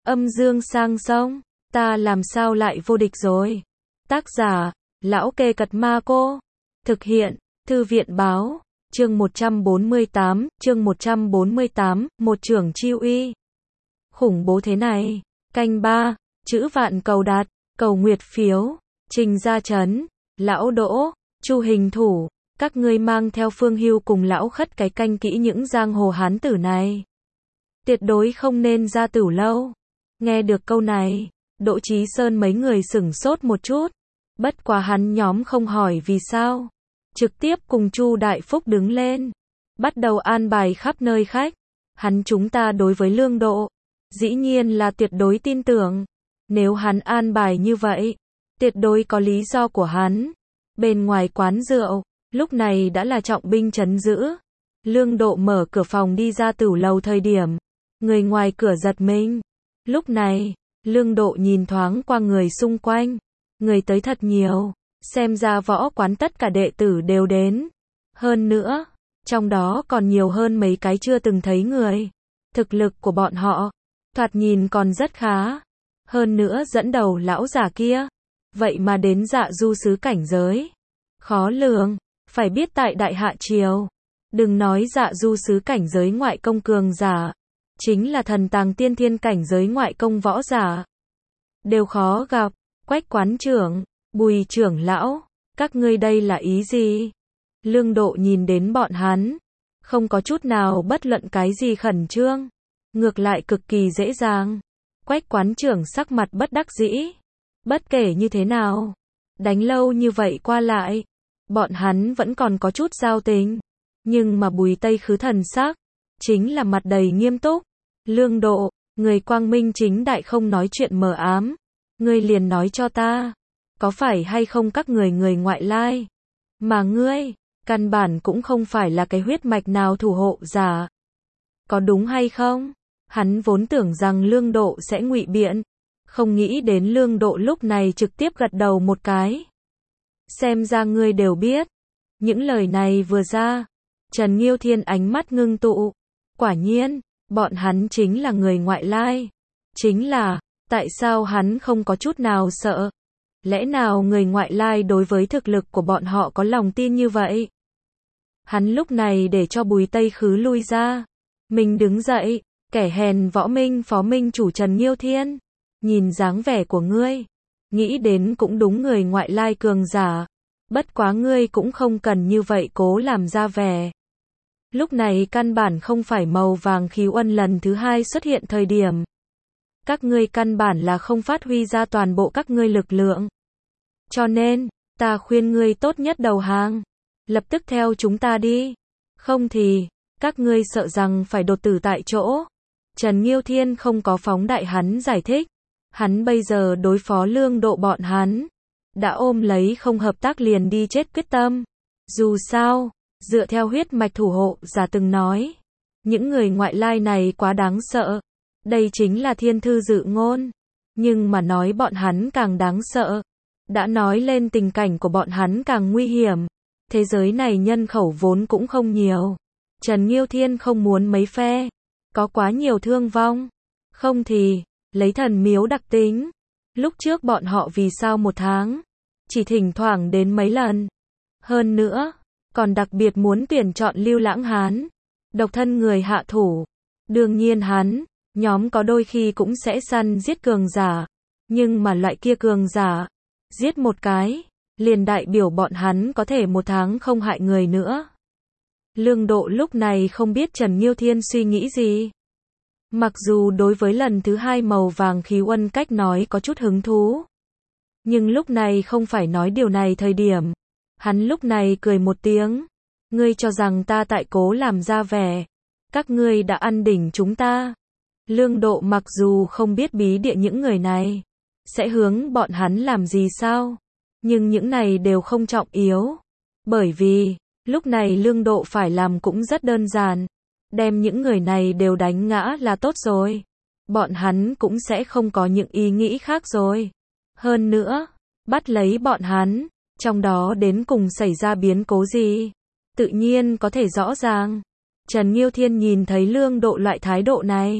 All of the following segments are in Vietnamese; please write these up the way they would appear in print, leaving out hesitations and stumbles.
Âm dương sang sông, ta làm sao lại vô địch rồi. Tác giả, Lão Kê Cật Ma Cô. Thực hiện, Thư viện Báo. Chương 148, một trưởng chiêu uy. Khủng bố thế này. Canh 3, chữ vạn cầu đạt, cầu nguyệt phiếu, Trình Gia Trấn, Lão Đỗ, Chu Hình Thủ, các ngươi mang theo Phương Hưu cùng Lão Khất cái canh kỹ những giang hồ hán tử này. Tuyệt đối không nên ra tửu lâu. Nghe được câu này, Đỗ Chí Sơn mấy người sửng sốt một chút. Bất quá hắn nhóm không hỏi vì sao. Trực tiếp cùng Chu Đại Phúc đứng lên. Bắt đầu an bài khắp nơi khách. Chúng ta đối với Lương Độ, dĩ nhiên là tuyệt đối tin tưởng. Nếu hắn an bài như vậy, tuyệt đối có lý do của hắn. Bên ngoài quán rượu, lúc này đã là trọng binh trấn giữ. Lương Độ mở cửa phòng đi ra tửu lầu thời điểm, người ngoài cửa giật mình. Lúc này, Lương Độ nhìn thoáng qua người xung quanh. Người tới thật nhiều, xem ra võ quán tất cả đệ tử đều đến. Hơn nữa, trong đó còn nhiều hơn mấy cái chưa từng thấy người. Thực lực của bọn họ, thoạt nhìn còn rất khá. Hơn nữa dẫn đầu lão già kia, vậy mà đến Dạ Du sứ cảnh giới. Khó lường, phải biết tại Đại Hạ Triều, đừng nói Dạ Du sứ cảnh giới ngoại công cường giả, chính là thần tàng tiên thiên cảnh giới ngoại công võ giả, đều khó gặp. Quách quán trưởng, Bùi trưởng lão, các ngươi đây là ý gì? Lương Độ nhìn đến bọn hắn, không có chút nào bất luận cái gì khẩn trương, ngược lại cực kỳ dễ dàng. Quách quán trưởng sắc mặt bất đắc dĩ. Bất kể như thế nào, đánh lâu như vậy qua lại, bọn hắn vẫn còn có chút giao tình. Nhưng mà Bùi Tây Khứ thần sắc, chính là mặt đầy nghiêm túc. Lương Độ, người quang minh chính đại không nói chuyện mờ ám. Ngươi liền nói cho ta, có phải hay không các người ngoại lai? Mà ngươi, căn bản cũng không phải là cái huyết mạch nào thủ hộ giả. Có đúng hay không? Hắn vốn tưởng rằng Lương Độ sẽ ngụy biện, không nghĩ đến Lương Độ lúc này trực tiếp gật đầu một cái. Xem ra ngươi đều biết. Những lời này vừa ra, Trần Nghiêu Thiên ánh mắt ngưng tụ. Quả nhiên, bọn hắn chính là người ngoại lai. Chính là, tại sao hắn không có chút nào sợ? Lẽ nào người ngoại lai đối với thực lực của bọn họ có lòng tin như vậy? Hắn lúc này để cho Bùi Tây Khứ lui ra. Mình đứng dậy, kẻ hèn võ minh phó minh chủ Trần Nghiêu Thiên. Nhìn dáng vẻ của ngươi, nghĩ đến cũng đúng người ngoại lai cường giả. Bất quá ngươi cũng không cần như vậy cố làm ra vẻ. Lúc này căn bản không phải màu vàng khí uân lần thứ hai xuất hiện thời điểm. Các ngươi căn bản là không phát huy ra toàn bộ các ngươi lực lượng. Cho nên, ta khuyên ngươi tốt nhất đầu hàng. Lập tức theo chúng ta đi. Không thì, các ngươi sợ rằng phải đột tử tại chỗ. Trần Nghiêu Thiên không có phóng đại hắn giải thích. Hắn bây giờ đối phó Lương Độ bọn hắn, đã ôm lấy không hợp tác liền đi chết quyết tâm. Dù sao, dựa theo huyết mạch thủ hộ giả từng nói, những người ngoại lai này quá đáng sợ. Đây chính là thiên thư dự ngôn. Nhưng mà nói bọn hắn càng đáng sợ. Đã nói lên tình cảnh của bọn hắn càng nguy hiểm. Thế giới này nhân khẩu vốn cũng không nhiều. Trần Nghiêu Thiên không muốn mấy phe có quá nhiều thương vong. Không thì, lấy thần miếu đặc tính. Lúc trước bọn họ vì sao một tháng chỉ thỉnh thoảng đến mấy lần. Hơn nữa, còn đặc biệt muốn tuyển chọn Lưu Lãng Hán, độc thân người hạ thủ. Đương nhiên nhóm có đôi khi cũng sẽ săn giết cường giả, nhưng mà loại kia cường giả, giết một cái, liền đại biểu bọn hắn có thể một tháng không hại người nữa. Lương Độ lúc này không biết Trần Nghiêu Thiên suy nghĩ gì. Mặc dù đối với lần thứ hai màu vàng khí uân cách nói có chút hứng thú, nhưng lúc này không phải nói điều này thời điểm. Hắn lúc này cười một tiếng. Ngươi cho rằng ta tại cố làm ra vẻ. Các ngươi đã ăn đỉnh chúng ta. Lương Độ mặc dù không biết bí địa những người này sẽ hướng bọn hắn làm gì sao, nhưng những này đều không trọng yếu. Bởi vì, lúc này Lương Độ phải làm cũng rất đơn giản. Đem những người này đều đánh ngã là tốt rồi. Bọn hắn cũng sẽ không có những ý nghĩ khác rồi. Hơn nữa, bắt lấy bọn hắn, trong đó đến cùng xảy ra biến cố gì, tự nhiên có thể rõ ràng. Trần Nghiêu Thiên nhìn thấy Lương Độ loại thái độ này,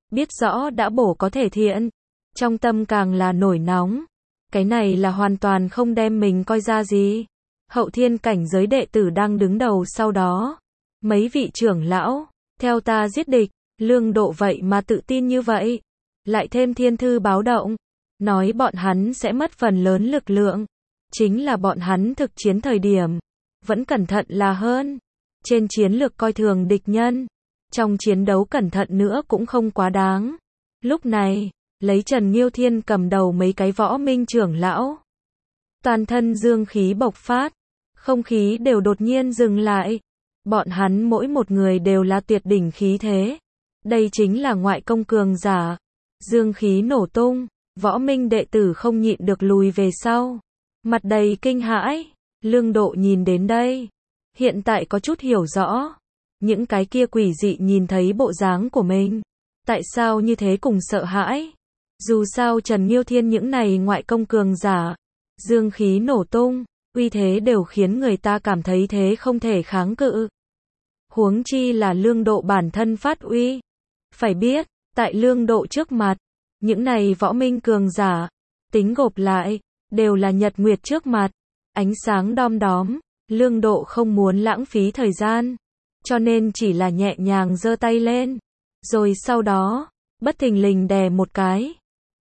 biết rõ đã bổ có thể thiện, trong tâm càng là nổi nóng. Cái này là hoàn toàn không đem mình coi ra gì. Hậu thiên cảnh giới đệ tử đang đứng đầu sau đó. Mấy vị trưởng lão, theo ta giết địch, Lương Độ vậy mà tự tin như vậy. Lại thêm thiên thư báo động, nói bọn hắn sẽ mất phần lớn lực lượng. Chính là bọn hắn thực chiến thời điểm, vẫn cẩn thận là hơn. Trên chiến lược coi thường địch nhân, trong chiến đấu cẩn thận nữa cũng không quá đáng. Lúc này, lấy Trần Nghiêu Thiên cầm đầu mấy cái võ minh trưởng lão. Toàn thân dương khí bộc phát, không khí đều đột nhiên dừng lại. Bọn hắn mỗi một người đều là tuyệt đỉnh khí thế. Đây chính là ngoại công cường giả. Dương khí nổ tung, võ minh đệ tử không nhịn được lùi về sau. Mặt đầy kinh hãi, Lương Độ nhìn đến đây. Hiện tại có chút hiểu rõ. Những cái kia quỷ dị nhìn thấy bộ dáng của mình. Tại sao như thế cùng sợ hãi? Dù sao Trần Nghiêu Thiên những này ngoại công cường giả, dương khí nổ tung, uy thế đều khiến người ta cảm thấy thế không thể kháng cự. Huống chi là Lương Độ bản thân phát uy. Phải biết, tại Lương Độ trước mặt, những này võ minh cường giả, tính gộp lại, đều là nhật nguyệt trước mặt, ánh sáng đom đóm. Lương Độ không muốn lãng phí thời gian, cho nên chỉ là nhẹ nhàng giơ tay lên, rồi sau đó, bất thình lình đè một cái.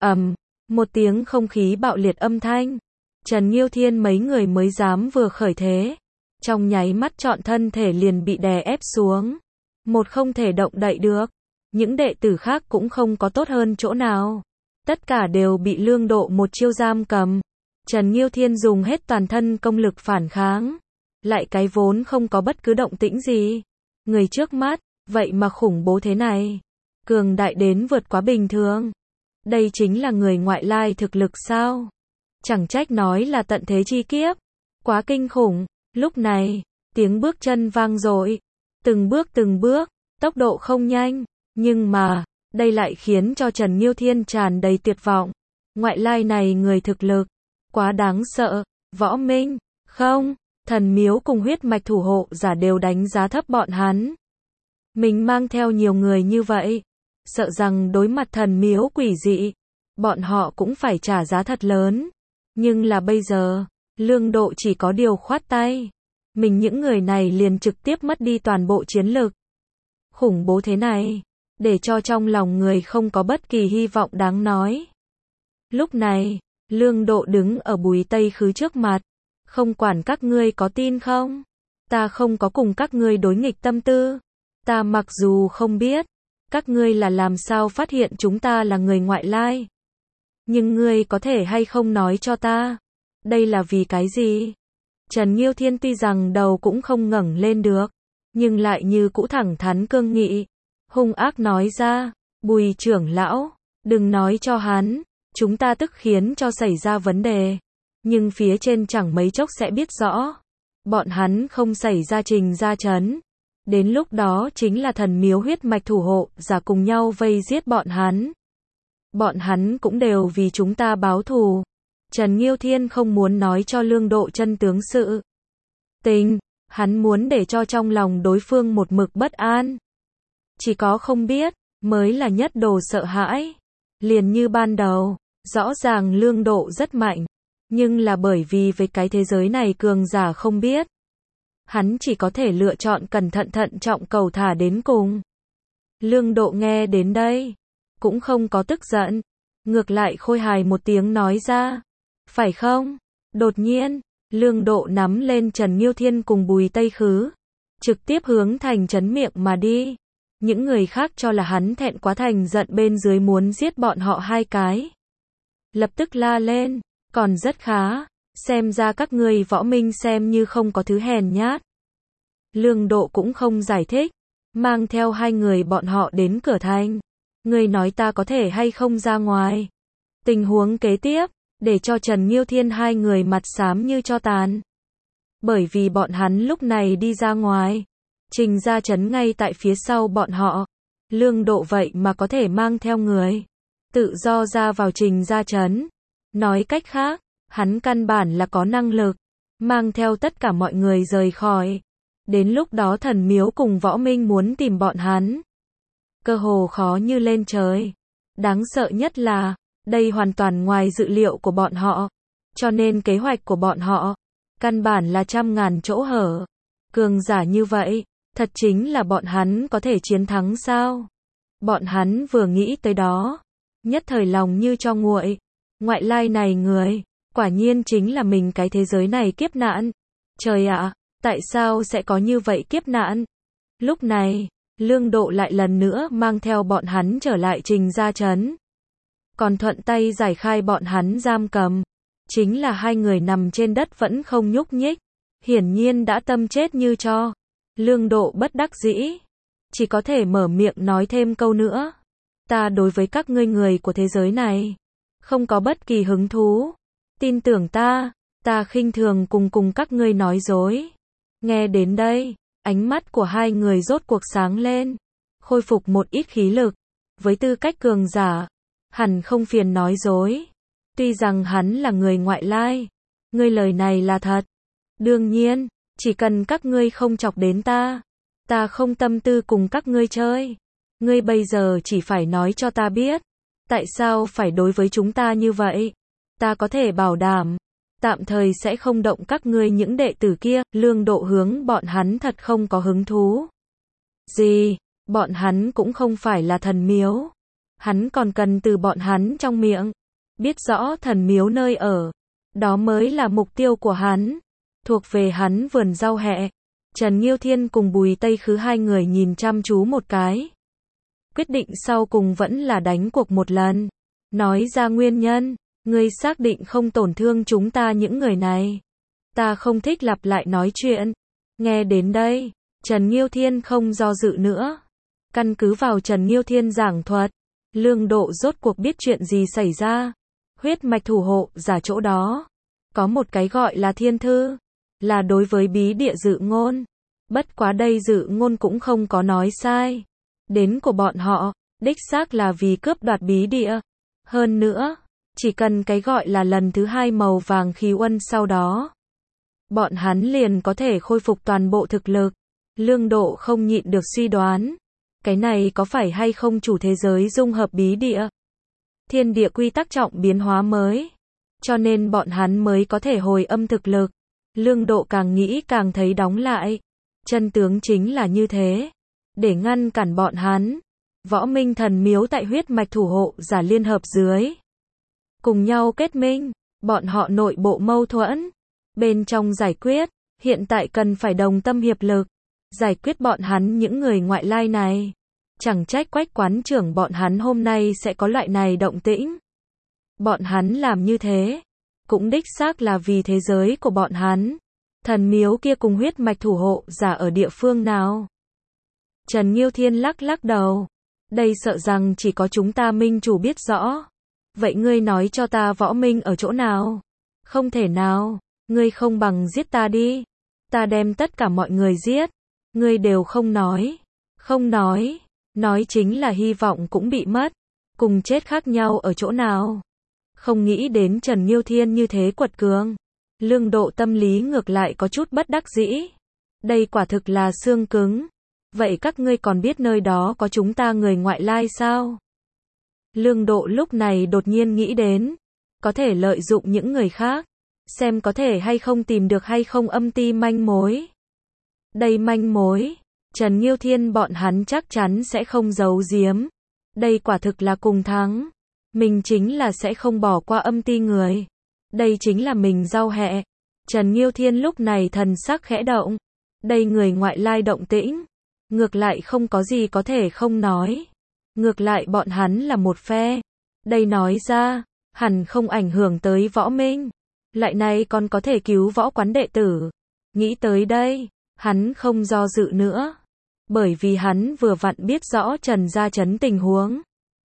Một tiếng không khí bạo liệt âm thanh. Trần Nghiêu Thiên mấy người mới dám vừa khởi thế, trong nháy mắt trọn thân thể liền bị đè ép xuống, một không thể động đậy được. Những đệ tử khác cũng không có tốt hơn chỗ nào, tất cả đều bị Lương Độ một chiêu giam cầm. Trần Nghiêu Thiên dùng hết toàn thân công lực phản kháng, lại cái vốn không có bất cứ động tĩnh gì. Người trước mắt, vậy mà khủng bố thế này, cường đại đến vượt quá bình thường. Đây chính là người ngoại lai thực lực sao? Chẳng trách nói là tận thế chi kiếp, quá kinh khủng. Lúc này, tiếng bước chân vang dội, từng bước, tốc độ không nhanh, nhưng mà, đây lại khiến cho Trần Nghiêu Thiên tràn đầy tuyệt vọng. Ngoại lai này người thực lực, quá đáng sợ. Võ minh, không, thần miếu cùng huyết mạch thủ hộ giả đều đánh giá thấp bọn hắn. Mình mang theo nhiều người như vậy, sợ rằng đối mặt thần miếu quỷ dị, bọn họ cũng phải trả giá thật lớn. Nhưng là bây giờ, Lương Độ chỉ có điều khoát tay, mình những người này liền trực tiếp mất đi toàn bộ chiến lực. Khủng bố thế này, để cho trong lòng người không có bất kỳ hy vọng đáng nói. Lúc này, Lương Độ đứng ở Bùi Tây Khứ trước mặt, không quản các ngươi có tin không, ta không có cùng các ngươi đối nghịch tâm tư. Ta mặc dù không biết các ngươi là làm sao phát hiện chúng ta là người ngoại lai, nhưng ngươi có thể hay không nói cho ta, đây là vì cái gì? Trần Nghiêu Thiên tuy rằng đầu cũng không ngẩng lên được, nhưng lại như cũ thẳng thắn cương nghị, hung ác nói ra, Bùi trưởng lão, đừng nói cho hắn, chúng ta tức khiến cho xảy ra vấn đề, nhưng phía trên chẳng mấy chốc sẽ biết rõ, bọn hắn không xảy ra trình ra trấn. Đến lúc đó chính là thần miếu huyết mạch thủ hộ giả cùng nhau vây giết bọn hắn. Bọn hắn cũng đều vì chúng ta báo thù. Trần Nghiêu Thiên không muốn nói cho Lương Độ chân tướng sự tình, hắn muốn để cho trong lòng đối phương một mực bất an. Chỉ có không biết, mới là nhất đồ sợ hãi. Liền như ban đầu, rõ ràng Lương Độ rất mạnh, nhưng là bởi vì với cái thế giới này cường giả không biết. Hắn chỉ có thể lựa chọn cẩn thận thận trọng cầu thả đến cùng. Lương Độ nghe đến đây, cũng không có tức giận, ngược lại khôi hài một tiếng nói ra, phải không? Đột nhiên, Lương Độ nắm lên Trần Nghiêu Thiên cùng Bùi Tây Khứ, trực tiếp hướng thành trấn miệng mà đi. Những người khác cho là hắn thẹn quá thành giận bên dưới muốn giết bọn họ hai cái. Lập tức la lên, còn rất khá, xem ra các ngươi võ minh xem như không có thứ hèn nhát. Lương Độ cũng không giải thích, mang theo hai người bọn họ đến cửa thành. Ngươi nói ta có thể hay không ra ngoài? Tình huống kế tiếp, để cho Trần Nghiêu Thiên hai người mặt xám như tro tàn. Bởi vì bọn hắn lúc này đi ra ngoài, Trình Gia Trấn ngay tại phía sau bọn họ. Lương Độ vậy mà có thể mang theo người, tự do ra vào Trình Gia Trấn. Nói cách khác, hắn căn bản là có năng lực, mang theo tất cả mọi người rời khỏi. Đến lúc đó thần miếu cùng võ minh muốn tìm bọn hắn, cơ hồ khó như lên trời. Đáng sợ nhất là, đây hoàn toàn ngoài dự liệu của bọn họ, cho nên kế hoạch của bọn họ, căn bản là trăm ngàn chỗ hở. Cường giả như vậy, thật chính là bọn hắn có thể chiến thắng sao? Bọn hắn vừa nghĩ tới đó, nhất thời lòng như cho nguội. Ngoại lai này người, quả nhiên chính là mình cái thế giới này kiếp nạn. Trời ạ, tại sao sẽ có như vậy kiếp nạn? Lúc này, Lương Độ lại lần nữa mang theo bọn hắn trở lại Trình Gia Trấn. Còn thuận tay giải khai bọn hắn giam cầm. Chính là hai người nằm trên đất vẫn không nhúc nhích. Hiển nhiên đã tâm chết như tro. Lương Độ bất đắc dĩ. Chỉ có thể mở miệng nói thêm câu nữa. Ta đối với các ngươi người của thế giới này, không có bất kỳ hứng thú. Tin tưởng ta khinh thường cùng các ngươi nói dối. Nghe đến đây, ánh mắt của hai người rốt cuộc sáng lên. Khôi phục một ít khí lực. Với tư cách cường giả, hẳn không phiền nói dối. Tuy rằng hắn là người ngoại lai, ngươi lời này là thật. Đương nhiên, chỉ cần các ngươi không chọc đến ta không tâm tư cùng các ngươi chơi. Ngươi bây giờ chỉ phải nói cho ta biết, tại sao phải đối với chúng ta như vậy. Ta có thể bảo đảm, tạm thời sẽ không động các ngươi những đệ tử kia. Lương Độ hướng bọn hắn thật không có hứng thú. Gì, bọn hắn cũng không phải là thần miếu. Hắn còn cần từ bọn hắn trong miệng biết rõ thần miếu nơi ở. Đó mới là mục tiêu của hắn. Thuộc về hắn vườn rau hẹ. Trần Nghiêu Thiên cùng Bùi Tây Khứ hai người nhìn chăm chú một cái. Quyết định sau cùng vẫn là đánh cuộc một lần. Nói ra nguyên nhân, ngươi xác định không tổn thương chúng ta những người này. Ta không thích lặp lại nói chuyện. Nghe đến đây, Trần Nghiêu Thiên không do dự nữa. Căn cứ vào Trần Nghiêu Thiên giảng thuật, Lương Độ rốt cuộc biết chuyện gì xảy ra. Huyết mạch thủ hộ giả chỗ đó có một cái gọi là thiên thư, là đối với bí địa dự ngôn. Bất quá đây dự ngôn cũng không có nói sai. Đến của bọn họ, đích xác là vì cướp đoạt bí địa. Hơn nữa, chỉ cần cái gọi là lần thứ hai màu vàng khí uân sau đó, bọn hắn liền có thể khôi phục toàn bộ thực lực. Lương Độ không nhịn được suy đoán, cái này có phải hay không chủ thế giới dung hợp bí địa? Thiên địa quy tắc trọng biến hóa mới, cho nên bọn hắn mới có thể hồi âm thực lực. Lương Độ càng nghĩ càng thấy đóng lại. Chân tướng chính là như thế. Để ngăn cản bọn hắn, Võ Minh thần miếu tại huyết mạch thủ hộ giả liên hợp dưới, cùng nhau kết minh, bọn họ nội bộ mâu thuẫn, bên trong giải quyết, hiện tại cần phải đồng tâm hiệp lực, giải quyết bọn hắn những người ngoại lai này. Chẳng trách Quách quán trưởng bọn hắn hôm nay sẽ có loại này động tĩnh. Bọn hắn làm như thế, cũng đích xác là vì thế giới của bọn hắn. Thần miếu kia cùng huyết mạch thủ hộ giả ở địa phương nào? Trần Nghiêu Thiên lắc lắc đầu. Đây sợ rằng chỉ có chúng ta minh chủ biết rõ. Vậy ngươi nói cho ta Võ Minh ở chỗ nào? Không thể nào, ngươi không bằng giết ta đi. Ta đem tất cả mọi người giết. Ngươi đều không nói. Không nói. Nói chính là hy vọng cũng bị mất. Cùng chết khác nhau ở chỗ nào? Không nghĩ đến Trần Nghiêu Thiên như thế quật cường. Lương Độ tâm lý ngược lại có chút bất đắc dĩ. Đây quả thực là xương cứng. Vậy các ngươi còn biết nơi đó có chúng ta người ngoại lai sao? Lương Độ lúc này đột nhiên nghĩ đến, có thể lợi dụng những người khác, xem có thể hay không tìm được hay không âm ti manh mối. Đây manh mối, Trần Nghiêu Thiên bọn hắn chắc chắn sẽ không giấu giếm. Đây quả thực là cùng thắng. Mình chính là sẽ không bỏ qua âm ti người. Đây chính là mình rau hẹ. Trần Nghiêu Thiên lúc này thần sắc khẽ động. Đây người ngoại lai động tĩnh. Ngược lại không có gì có thể không nói. Ngược lại bọn hắn là một phe. Đây nói ra, hẳn không ảnh hưởng tới Võ Minh. Lại này còn có thể cứu võ quán đệ tử. Nghĩ tới đây, hắn không do dự nữa. Bởi vì hắn vừa vặn biết rõ Trần Gia Trấn tình huống.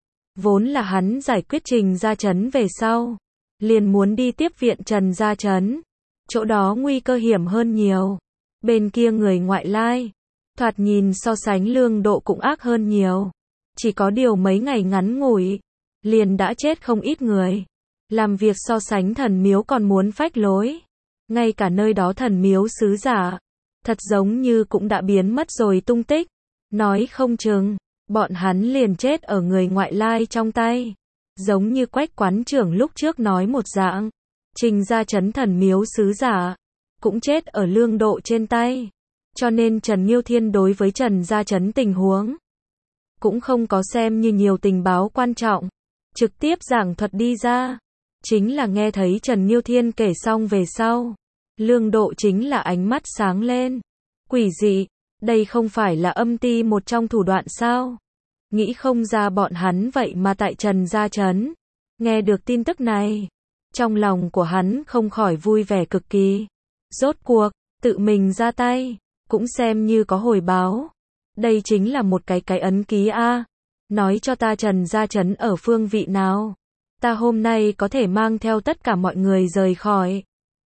Vốn là hắn giải quyết Trình Gia Trấn về sau, liền muốn đi tiếp viện Trần Gia Trấn. Chỗ đó nguy cơ hiểm hơn nhiều. Bên kia người ngoại lai, thoạt nhìn so sánh Lương Độ cũng ác hơn nhiều. Chỉ có điều mấy ngày ngắn ngủi, liền đã chết không ít người. Làm việc so sánh thần miếu còn muốn phách lối. Ngay cả nơi đó thần miếu sứ giả, thật giống như cũng đã biến mất rồi tung tích. Nói không chừng, bọn hắn liền chết ở người ngoại lai trong tay. Giống như Quách quán trưởng lúc trước nói một dạng, Trình Gia Chấn thần miếu sứ giả, cũng chết ở Lương Độ trên tay. Cho nên Trần Nghiêu Thiên đối với Trần Gia Chấn tình huống, cũng không có xem như nhiều tình báo quan trọng, trực tiếp giảng thuật đi ra. Chính là nghe thấy Trần Nghiêu Thiên kể xong về sau, Lương Độ chính là ánh mắt sáng lên. Quỷ dị, đây không phải là âm ti một trong thủ đoạn sao? Nghĩ không ra bọn hắn vậy mà tại Trần Gia Chấn. Nghe được tin tức này, trong lòng của hắn không khỏi vui vẻ cực kỳ. Rốt cuộc, tự mình ra tay, cũng xem như có hồi báo. Đây chính là một cái ấn ký a. Nói cho ta Trần Gia Chấn ở phương vị nào. Ta hôm nay có thể mang theo tất cả mọi người rời khỏi.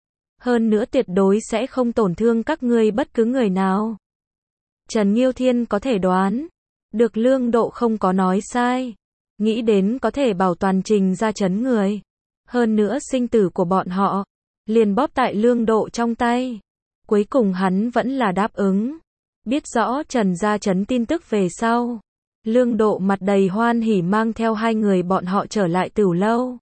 Hơn nữa tuyệt đối sẽ không tổn thương các ngươi bất cứ người nào. Trần Nghiêu Thiên có thể đoán được Lương Độ không có nói sai. Nghĩ đến có thể bảo toàn Trình Gia Chấn người. Hơn nữa sinh tử của bọn họ liền bóp tại Lương Độ trong tay. Cuối cùng hắn vẫn là đáp ứng. Biết rõ Trần Gia Chấn tin tức về sau, Lương Độ mặt đầy hoan hỉ mang theo hai người bọn họ trở lại Tửu Lâu.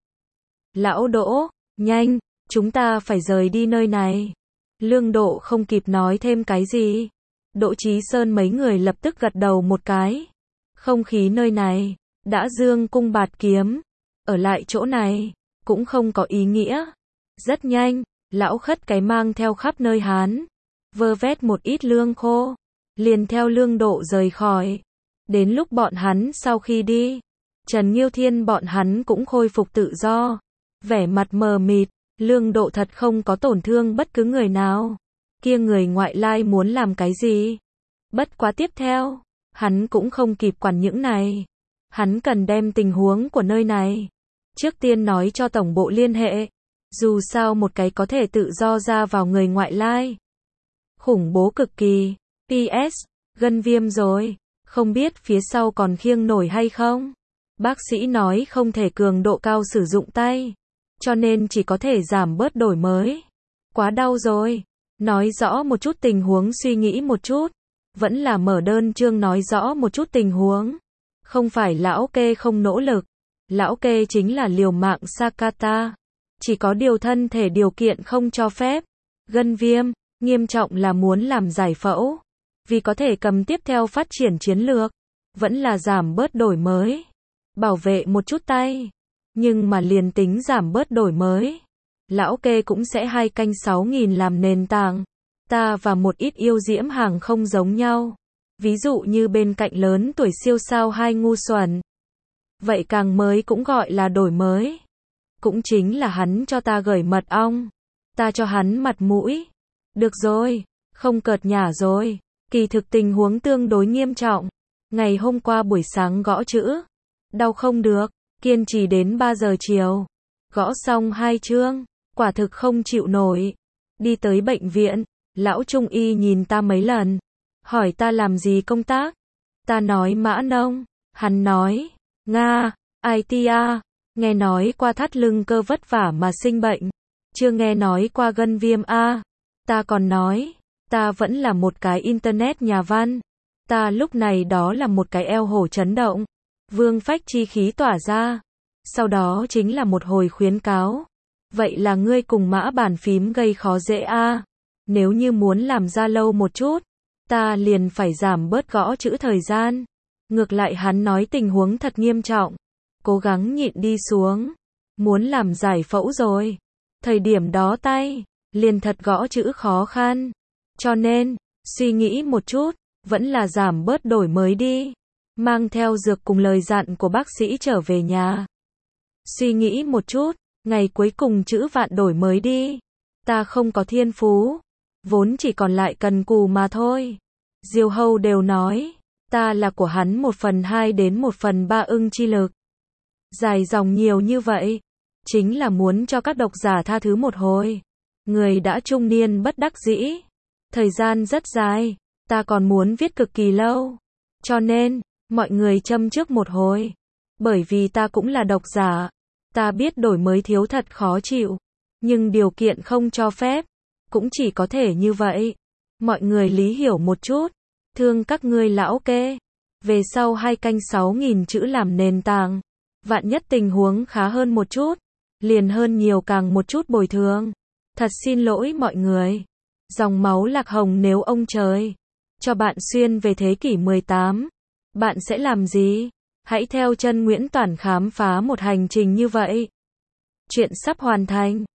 Lão Đỗ, nhanh, chúng ta phải rời đi nơi này. Lương Độ không kịp nói thêm cái gì. Đỗ Chí Sơn mấy người lập tức gật đầu một cái. Không khí nơi này đã dương cung bạt kiếm, ở lại chỗ này cũng không có ý nghĩa. Rất nhanh, lão khất cái mang theo khắp nơi Hán, vơ vét một ít lương khô, liền theo Lương Độ rời khỏi. Đến lúc bọn hắn sau khi đi, Trần Nghiêu Thiên bọn hắn cũng khôi phục tự do. Vẻ mặt mờ mịt, Lương Độ thật không có tổn thương bất cứ người nào. Kia người ngoại lai muốn làm cái gì? Bất quá tiếp theo, hắn cũng không kịp quản những này. Hắn cần đem tình huống của nơi này trước tiên nói cho tổng bộ liên hệ. Dù sao một cái có thể tự do ra vào người ngoại lai, khủng bố cực kỳ. PS, gân viêm rồi, không biết phía sau còn khiêng nổi hay không? Bác sĩ nói không thể cường độ cao sử dụng tay, cho nên chỉ có thể giảm bớt đổi mới. Quá đau rồi. Nói rõ một chút tình huống, suy nghĩ một chút. Vẫn là mở đơn chương nói rõ một chút tình huống. Không phải lão kê không nỗ lực. Lão kê chính là liều mạng Sakata. Chỉ có điều thân thể điều kiện không cho phép. Gân viêm, nghiêm trọng là muốn làm giải phẫu. Vì có thể cầm tiếp theo phát triển chiến lược. Vẫn là giảm bớt đổi mới. Bảo vệ một chút tay. Nhưng mà liền tính giảm bớt đổi mới, lão kê cũng sẽ 2 canh 6.000 làm nền tảng. Ta và một ít yêu diễm hàng không giống nhau. Ví dụ như bên cạnh lớn tuổi siêu sao hai ngu xuẩn. Vậy càng mới cũng gọi là đổi mới. Cũng chính là hắn cho ta gửi mật ong. Ta cho hắn mặt mũi. Được rồi, không cợt nhả rồi. Kỳ thực tình huống tương đối nghiêm trọng. Ngày hôm qua buổi sáng gõ chữ. Đau không được, kiên trì đến 3 giờ chiều. Gõ xong 2 chương, quả thực không chịu nổi. Đi tới bệnh viện, lão trung y nhìn ta mấy lần. Hỏi ta làm gì công tác. Ta nói Mã Nông. Hắn nói, Nga, ITA. Nghe nói qua thắt lưng cơ vất vả mà sinh bệnh. Chưa nghe nói qua gân viêm a. Ta còn nói, ta vẫn là một cái internet nhà văn. Ta lúc này đó là một cái eo hổ chấn động. Vương phách chi khí tỏa ra. Sau đó chính là một hồi khuyến cáo. Vậy là ngươi cùng Mã bàn phím gây khó dễ a. Nếu như muốn làm ra lâu một chút, ta liền phải giảm bớt gõ chữ thời gian. Ngược lại hắn nói tình huống thật nghiêm trọng. Cố gắng nhịn đi xuống. Muốn làm giải phẫu rồi. Thời điểm đó tay, liền thật gõ chữ khó khăn. Cho nên, suy nghĩ một chút, vẫn là giảm bớt đổi mới đi. Mang theo dược cùng lời dặn của bác sĩ trở về nhà. Suy nghĩ một chút, ngày cuối cùng chữ vạn đổi mới đi. Ta không có thiên phú, vốn chỉ còn lại cần cù mà thôi. Diêu Hâu đều nói, ta là của hắn 1/2 đến 1/3 ưng chi lực. Dài dòng nhiều như vậy, chính là muốn cho các độc giả tha thứ một hồi. Người đã trung niên bất đắc dĩ. Thời gian rất dài, ta còn muốn viết cực kỳ lâu. Cho nên, mọi người châm trước một hồi. Bởi vì ta cũng là độc giả. Ta biết đổi mới thiếu thật khó chịu. Nhưng điều kiện không cho phép. Cũng chỉ có thể như vậy. Mọi người lý hiểu một chút. Thương các ngươi lão kê. Về sau 2 canh 6.000 chữ làm nền tảng. Vạn nhất tình huống khá hơn một chút, liền hơn nhiều càng một chút bồi thường. Thật xin lỗi mọi người. Dòng máu lạc hồng nếu ông trời cho bạn xuyên về thế kỷ 18, bạn sẽ làm gì? Hãy theo chân Nguyễn Toản khám phá một hành trình như vậy. Chuyện sắp hoàn thành.